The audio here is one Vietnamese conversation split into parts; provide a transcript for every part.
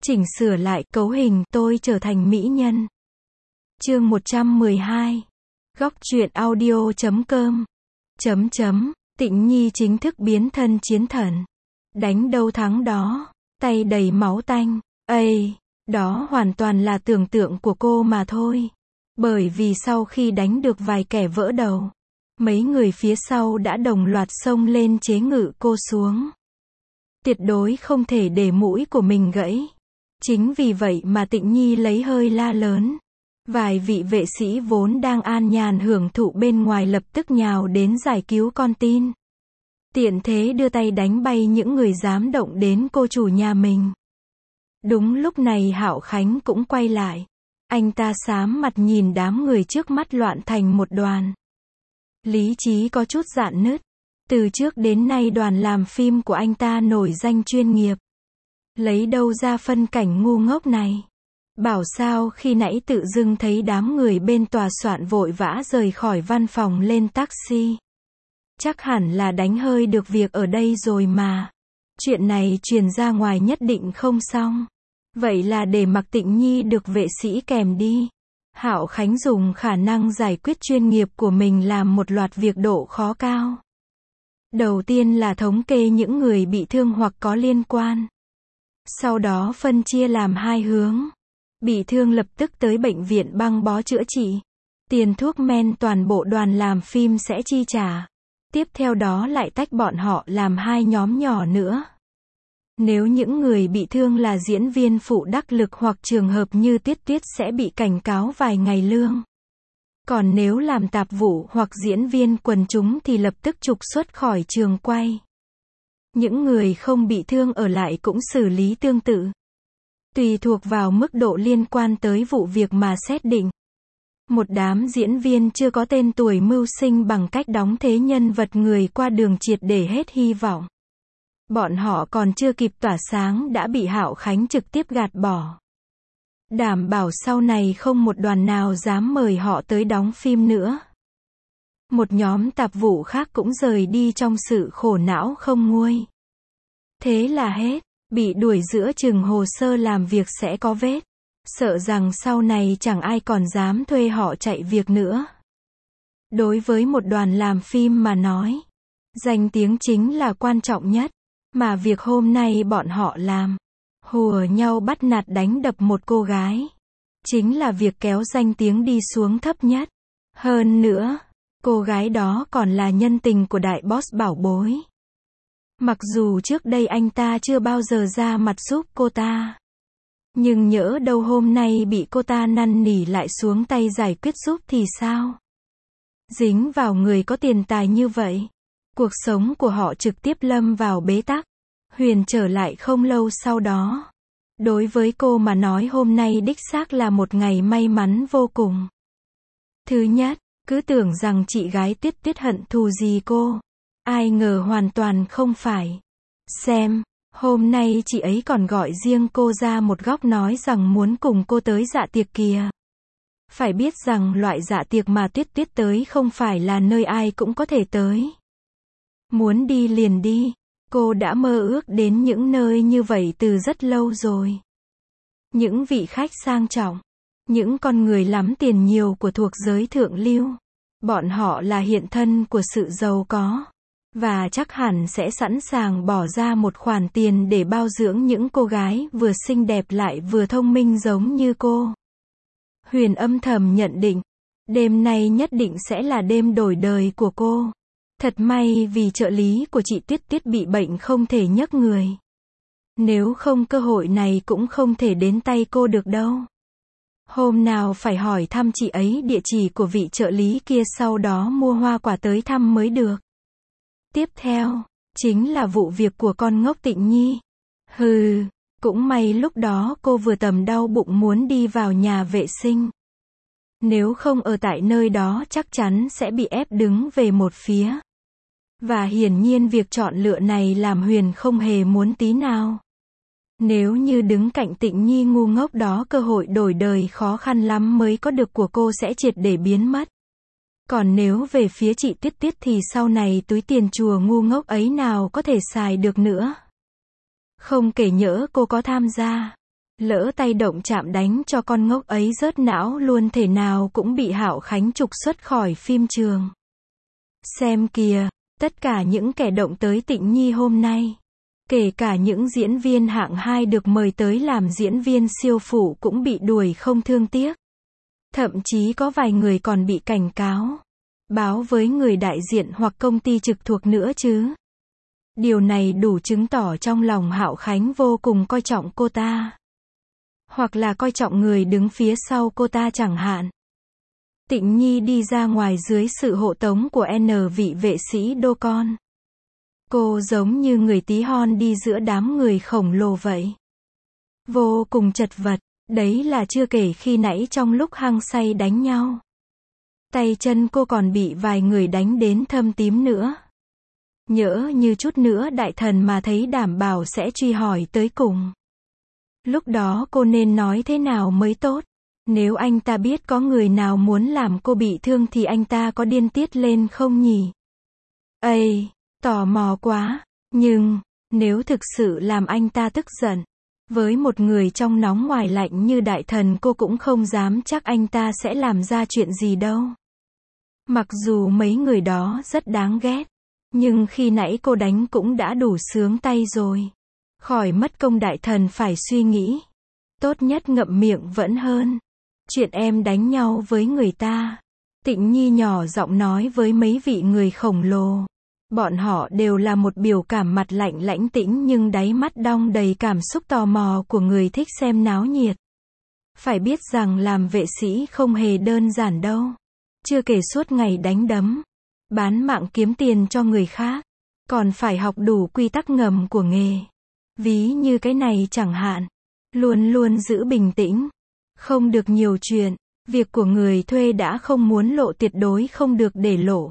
chỉnh sửa lại cấu hình tôi trở thành mỹ nhân. Chương 112. Góc truyện audio.com. Tịnh Nhi chính thức biến thân chiến thần. Đánh đâu thắng đó, tay đầy máu tanh. Đó hoàn toàn là tưởng tượng của cô mà thôi. Bởi vì sau khi đánh được vài kẻ vỡ đầu, mấy người phía sau đã đồng loạt xông lên chế ngự cô xuống. Tuyệt đối không thể để mũi của mình gãy. Chính vì vậy mà Tịnh Nhi lấy hơi la lớn. Vài vị vệ sĩ vốn đang an nhàn hưởng thụ bên ngoài lập tức nhào đến giải cứu con tin. Tiện thế đưa tay đánh bay những người dám động đến cô chủ nhà mình. Đúng lúc này Hạo Khánh cũng quay lại. Anh ta xám mặt nhìn đám người trước mắt loạn thành một đoàn. Lý trí có chút rạn nứt. Từ trước đến nay đoàn làm phim của anh ta nổi danh chuyên nghiệp. Lấy đâu ra phân cảnh ngu ngốc này. Bảo sao khi nãy tự dưng thấy đám người bên tòa soạn vội vã rời khỏi văn phòng lên taxi. Chắc hẳn là đánh hơi được việc ở đây rồi mà. Chuyện này truyền ra ngoài nhất định không xong. Vậy là để mặc Tịnh Nhi được vệ sĩ kèm đi. Hạo Khánh dùng khả năng giải quyết chuyên nghiệp của mình làm một loạt việc độ khó cao. Đầu tiên là thống kê những người bị thương hoặc có liên quan. Sau đó phân chia làm hai hướng. Bị thương lập tức tới bệnh viện băng bó chữa trị. Tiền thuốc men toàn bộ đoàn làm phim sẽ chi trả. Tiếp theo đó lại tách bọn họ làm hai nhóm nhỏ nữa. Nếu những người bị thương là diễn viên phụ đắc lực hoặc trường hợp như Tuyết Tuyết sẽ bị cảnh cáo vài ngày lương. Còn nếu làm tạp vụ hoặc diễn viên quần chúng thì lập tức trục xuất khỏi trường quay. Những người không bị thương ở lại cũng xử lý tương tự. Tùy thuộc vào mức độ liên quan tới vụ việc mà xét định. Một đám diễn viên chưa có tên tuổi mưu sinh bằng cách đóng thế nhân vật người qua đường triệt để hết hy vọng. Bọn họ còn chưa kịp tỏa sáng đã bị Hạo Khánh trực tiếp gạt bỏ. Đảm bảo sau này không một đoàn nào dám mời họ tới đóng phim nữa. Một nhóm tạp vụ khác cũng rời đi trong sự khổ não không nguôi. Thế là hết, bị đuổi giữa chừng hồ sơ làm việc sẽ có vết. Sợ rằng sau này chẳng ai còn dám thuê họ chạy việc nữa. Đối với một đoàn làm phim mà nói, danh tiếng chính là quan trọng nhất. Mà việc hôm nay bọn họ làm, hùa nhau bắt nạt đánh đập một cô gái, chính là việc kéo danh tiếng đi xuống thấp nhất. Hơn nữa, cô gái đó còn là nhân tình của đại boss bảo bối. Mặc dù trước đây anh ta chưa bao giờ ra mặt giúp cô ta. Nhưng nhỡ đâu hôm nay bị cô ta năn nỉ lại xuống tay giải quyết giúp thì sao? Dính vào người có tiền tài như vậy. Cuộc sống của họ trực tiếp lâm vào bế tắc. Huyền trở lại không lâu sau đó. Đối với cô mà nói hôm nay đích xác là một ngày may mắn vô cùng. Thứ nhất, cứ tưởng rằng chị gái Tuyết Tuyết hận thù gì cô. Ai ngờ hoàn toàn không phải. Xem, hôm nay chị ấy còn gọi riêng cô ra một góc nói rằng muốn cùng cô tới dạ tiệc kìa. Phải biết rằng loại dạ tiệc mà Tuyết Tuyết tới không phải là nơi ai cũng có thể tới. Muốn đi liền đi. Cô đã mơ ước đến những nơi như vậy từ rất lâu rồi. Những vị khách sang trọng, những con người lắm tiền nhiều của thuộc giới thượng lưu. Bọn họ là hiện thân của sự giàu có. Và chắc hẳn sẽ sẵn sàng bỏ ra một khoản tiền để bao dưỡng những cô gái vừa xinh đẹp lại vừa thông minh giống như cô. Huyền âm thầm nhận định, đêm nay nhất định sẽ là đêm đổi đời của cô. Thật may vì trợ lý của chị Tuyết Tuyết bị bệnh không thể nhấc người. Nếu không cơ hội này cũng không thể đến tay cô được đâu. Hôm nào phải hỏi thăm chị ấy địa chỉ của vị trợ lý kia sau đó mua hoa quả tới thăm mới được. Tiếp theo, chính là vụ việc của con ngốc Tịnh Nhi. Cũng may lúc đó cô vừa tầm đau bụng muốn đi vào nhà vệ sinh. Nếu không ở tại nơi đó chắc chắn sẽ bị ép đứng về một phía. Và hiển nhiên việc chọn lựa này làm Huyền không hề muốn tí nào. Nếu như đứng cạnh Tịnh Nhi ngu ngốc đó cơ hội đổi đời khó khăn lắm mới có được của cô sẽ triệt để biến mất. Còn nếu về phía chị Tuyết Tuyết thì sau này túi tiền chùa ngu ngốc ấy nào có thể xài được nữa. Không kể nhỡ cô có tham gia. Lỡ tay động chạm đánh cho con ngốc ấy rớt não luôn, thể nào cũng bị Hạo Khánh trục xuất khỏi phim trường. Xem kìa, tất cả những kẻ động tới Tịnh Nhi hôm nay, kể cả những diễn viên hạng 2 được mời tới làm diễn viên siêu phụ cũng bị đuổi không thương tiếc. Thậm chí có vài người còn bị cảnh cáo, báo với người đại diện hoặc công ty trực thuộc nữa chứ. Điều này đủ chứng tỏ trong lòng Hạo Khánh vô cùng coi trọng cô ta. Hoặc là coi trọng người đứng phía sau cô ta chẳng hạn. Tịnh Nhi đi ra ngoài dưới sự hộ tống của vị vệ sĩ đô con. Cô giống như người tí hon đi giữa đám người khổng lồ vậy. Vô cùng chật vật, đấy là chưa kể khi nãy trong lúc hăng say đánh nhau. Tay chân cô còn bị vài người đánh đến thâm tím nữa. Nhỡ như chút nữa đại thần mà thấy đảm bảo sẽ truy hỏi tới cùng. Lúc đó cô nên nói thế nào mới tốt? Nếu anh ta biết có người nào muốn làm cô bị thương thì anh ta có điên tiết lên không nhỉ? Ây, tò mò quá. Nhưng, nếu thực sự làm anh ta tức giận, với một người trong nóng ngoài lạnh như đại thần, cô cũng không dám chắc anh ta sẽ làm ra chuyện gì đâu. Mặc dù mấy người đó rất đáng ghét, nhưng khi nãy cô đánh cũng đã đủ sướng tay rồi. Khỏi mất công đại thần phải suy nghĩ. Tốt nhất ngậm miệng vẫn hơn. Chuyện em đánh nhau với người ta. Tịnh Nhi nhỏ giọng nói với mấy vị người khổng lồ. Bọn họ đều là một biểu cảm mặt lạnh lãnh tĩnh nhưng đáy mắt đong đầy cảm xúc tò mò của người thích xem náo nhiệt. Phải biết rằng làm vệ sĩ không hề đơn giản đâu. Chưa kể suốt ngày đánh đấm, bán mạng kiếm tiền cho người khác, còn phải học đủ quy tắc ngầm của nghề. Ví như cái này chẳng hạn, luôn luôn giữ bình tĩnh, không được nhiều chuyện, việc của người thuê đã không muốn lộ tuyệt đối không được để lộ.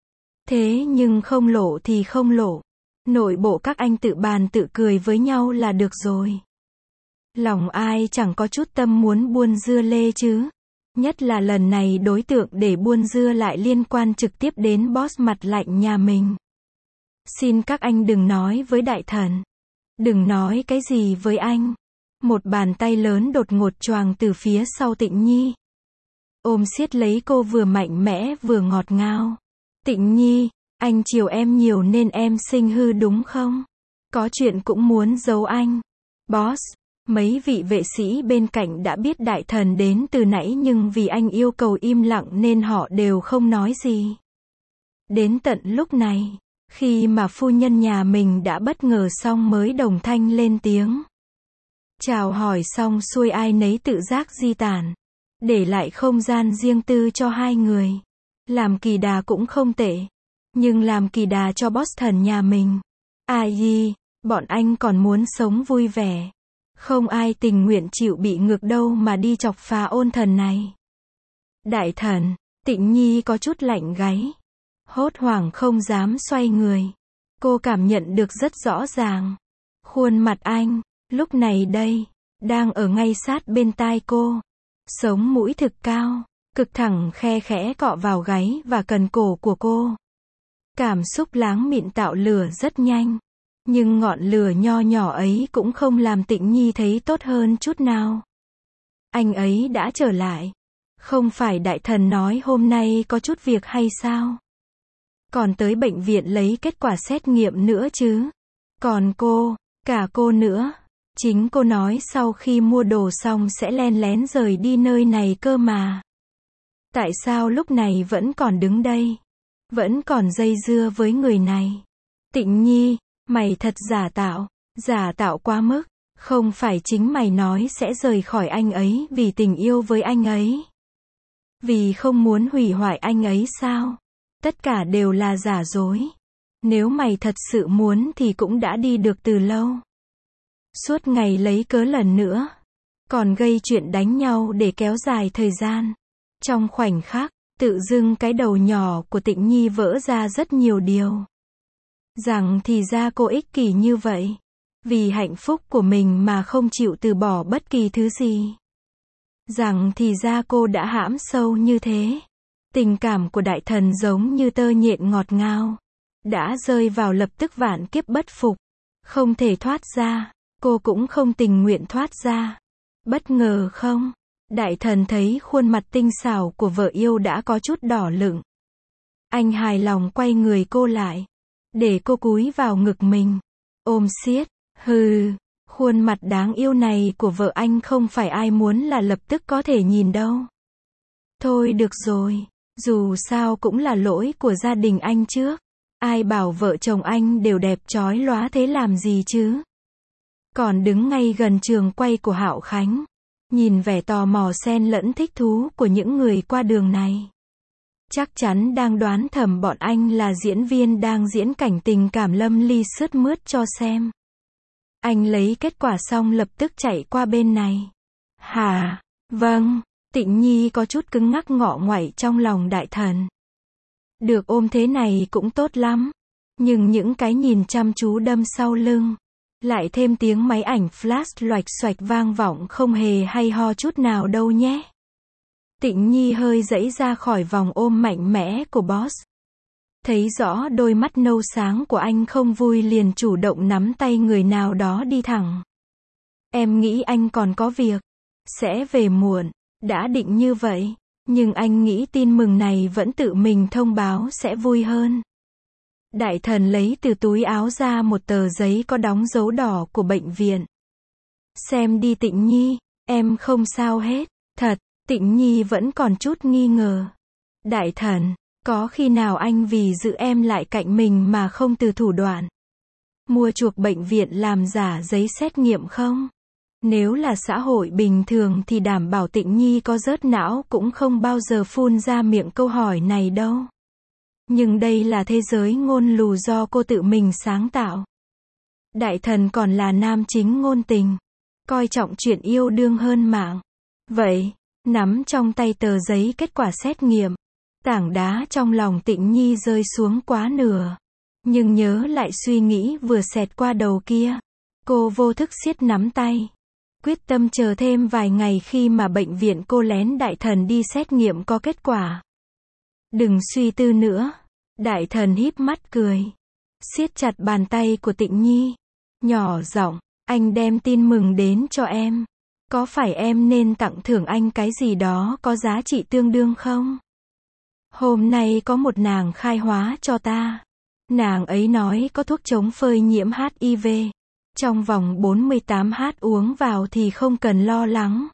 Thế nhưng không lộ thì không lộ, nội bộ các anh tự bàn tự cười với nhau là được rồi. Lòng ai chẳng có chút tâm muốn buôn dưa lê chứ. Nhất là lần này đối tượng để buôn dưa lại liên quan trực tiếp đến boss mặt lạnh nhà mình. Xin các anh đừng nói với đại thần. Đừng nói cái gì với anh. Một bàn tay lớn đột ngột choàng từ phía sau Tịnh Nhi. Ôm siết lấy cô vừa mạnh mẽ vừa ngọt ngào. Tịnh Nhi, anh chiều em nhiều nên em sinh hư đúng không? Có chuyện cũng muốn giấu anh. Boss. Mấy vị vệ sĩ bên cạnh đã biết đại thần đến từ nãy nhưng vì anh yêu cầu im lặng nên họ đều không nói gì. Đến tận lúc này, khi mà phu nhân nhà mình đã bất ngờ xong mới đồng thanh lên tiếng. Chào hỏi xong xuôi ai nấy tự giác di tản. Để lại không gian riêng tư cho hai người. Làm kỳ đà cũng không tệ. Nhưng làm kỳ đà cho boss thần nhà mình. Ai, bọn anh còn muốn sống vui vẻ. Không ai tình nguyện chịu bị ngược đâu mà đi chọc phá ôn thần này. Đại thần, Tịnh Nhi có chút lạnh gáy. Hốt hoảng không dám xoay người. Cô cảm nhận được rất rõ ràng. Khuôn mặt anh, lúc này đây, đang ở ngay sát bên tai cô. Sống mũi thực cao, cực thẳng khe khẽ cọ vào gáy và cần cổ của cô. Cảm xúc láng mịn tạo lửa rất nhanh. Nhưng ngọn lửa nho nhỏ ấy cũng không làm Tịnh Nhi thấy tốt hơn chút nào. Anh ấy đã trở lại. Không phải đại thần nói hôm nay có chút việc hay sao? Còn tới bệnh viện lấy kết quả xét nghiệm nữa chứ? Còn cô, cả cô nữa. Chính cô nói sau khi mua đồ xong sẽ len lén rời đi nơi này cơ mà. Tại sao lúc này vẫn còn đứng đây? Vẫn còn dây dưa với người này? Tịnh Nhi, mày thật giả tạo quá mức. Không phải chính mày nói sẽ rời khỏi anh ấy vì tình yêu với anh ấy. Vì không muốn hủy hoại anh ấy sao? Tất cả đều là giả dối. Nếu mày thật sự muốn thì cũng đã đi được từ lâu. Suốt ngày lấy cớ lần nữa. Còn gây chuyện đánh nhau để kéo dài thời gian. Trong khoảnh khắc, tự dưng cái đầu nhỏ của Tịnh Nhi vỡ ra rất nhiều điều. Rằng thì ra cô ích kỷ như vậy. Vì hạnh phúc của mình mà không chịu từ bỏ bất kỳ thứ gì. Rằng thì ra cô đã hãm sâu như thế. Tình cảm của đại thần giống như tơ nhện ngọt ngào. Đã rơi vào lập tức vạn kiếp bất phục. Không thể thoát ra. Cô cũng không tình nguyện thoát ra. Bất ngờ không? Đại thần thấy khuôn mặt tinh xảo của vợ yêu đã có chút đỏ lựng. Anh hài lòng quay người cô lại, để cô cúi vào ngực mình, ôm siết. Hừ, khuôn mặt đáng yêu này của vợ anh không phải ai muốn là lập tức có thể nhìn đâu. Thôi được rồi, dù sao cũng là lỗi của gia đình anh trước. Ai bảo vợ chồng anh đều đẹp chói lóa thế làm gì chứ? Còn đứng ngay gần trường quay của Hạo Khánh, nhìn vẻ tò mò xen lẫn thích thú của những người qua đường này. Chắc chắn đang đoán thầm bọn anh là diễn viên đang diễn cảnh tình cảm lâm ly sướt mướt cho xem. Anh lấy kết quả xong lập tức chạy qua bên này. Hả? Vâng. Tịnh Nhi có chút cứng ngắc ngọ nguậy trong lòng đại thần. Được ôm thế này cũng tốt lắm. Nhưng những cái nhìn chăm chú đâm sau lưng. Lại thêm tiếng máy ảnh flash loạch xoạch vang vọng không hề hay ho chút nào đâu nhé. Tịnh Nhi hơi giãy ra khỏi vòng ôm mạnh mẽ của boss. Thấy rõ đôi mắt nâu sáng của anh không vui liền chủ động nắm tay người nào đó đi thẳng. Em nghĩ anh còn có việc. Sẽ về muộn. Đã định như vậy. Nhưng anh nghĩ tin mừng này vẫn tự mình thông báo sẽ vui hơn. Đại thần lấy từ túi áo ra một tờ giấy có đóng dấu đỏ của bệnh viện. Xem đi Tịnh Nhi, em không sao hết. Thật, Tịnh Nhi vẫn còn chút nghi ngờ. Đại thần, có khi nào anh vì giữ em lại cạnh mình mà không từ thủ đoạn mua chuộc bệnh viện làm giả giấy xét nghiệm không? Nếu là xã hội bình thường thì đảm bảo Tịnh Nhi có rớt não cũng không bao giờ phun ra miệng câu hỏi này đâu. Nhưng đây là thế giới ngôn lù do cô tự mình sáng tạo. Đại thần còn là nam chính ngôn tình, coi trọng chuyện yêu đương hơn mạng. Vậy, nắm trong tay tờ giấy kết quả xét nghiệm, tảng đá trong lòng Tịnh Nhi rơi xuống quá nửa. Nhưng nhớ lại suy nghĩ vừa xẹt qua đầu kia, cô vô thức siết nắm tay. Quyết tâm chờ thêm vài ngày khi mà bệnh viện cô lén đại thần đi xét nghiệm có kết quả. Đừng suy tư nữa. Đại thần híp mắt cười. Siết chặt bàn tay của Tịnh Nhi. Nhỏ giọng, anh đem tin mừng đến cho em. Có phải em nên tặng thưởng anh cái gì đó có giá trị tương đương không? Hôm nay có một nàng khai hóa cho ta. Nàng ấy nói có thuốc chống phơi nhiễm HIV. Trong vòng 48h uống vào thì không cần lo lắng.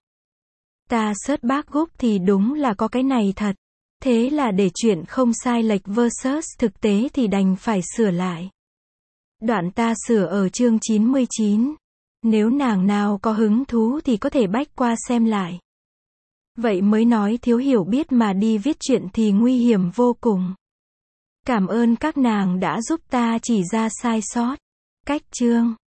Ta search bác gúc thì đúng là có cái này thật. Thế là để chuyện không sai lệch versus thực tế thì đành phải sửa lại. Đoạn ta sửa ở chương 99. Nếu nàng nào có hứng thú thì có thể bách qua xem lại. Vậy mới nói thiếu hiểu biết mà đi viết chuyện thì nguy hiểm vô cùng. Cảm ơn các nàng đã giúp ta chỉ ra sai sót. Cách chương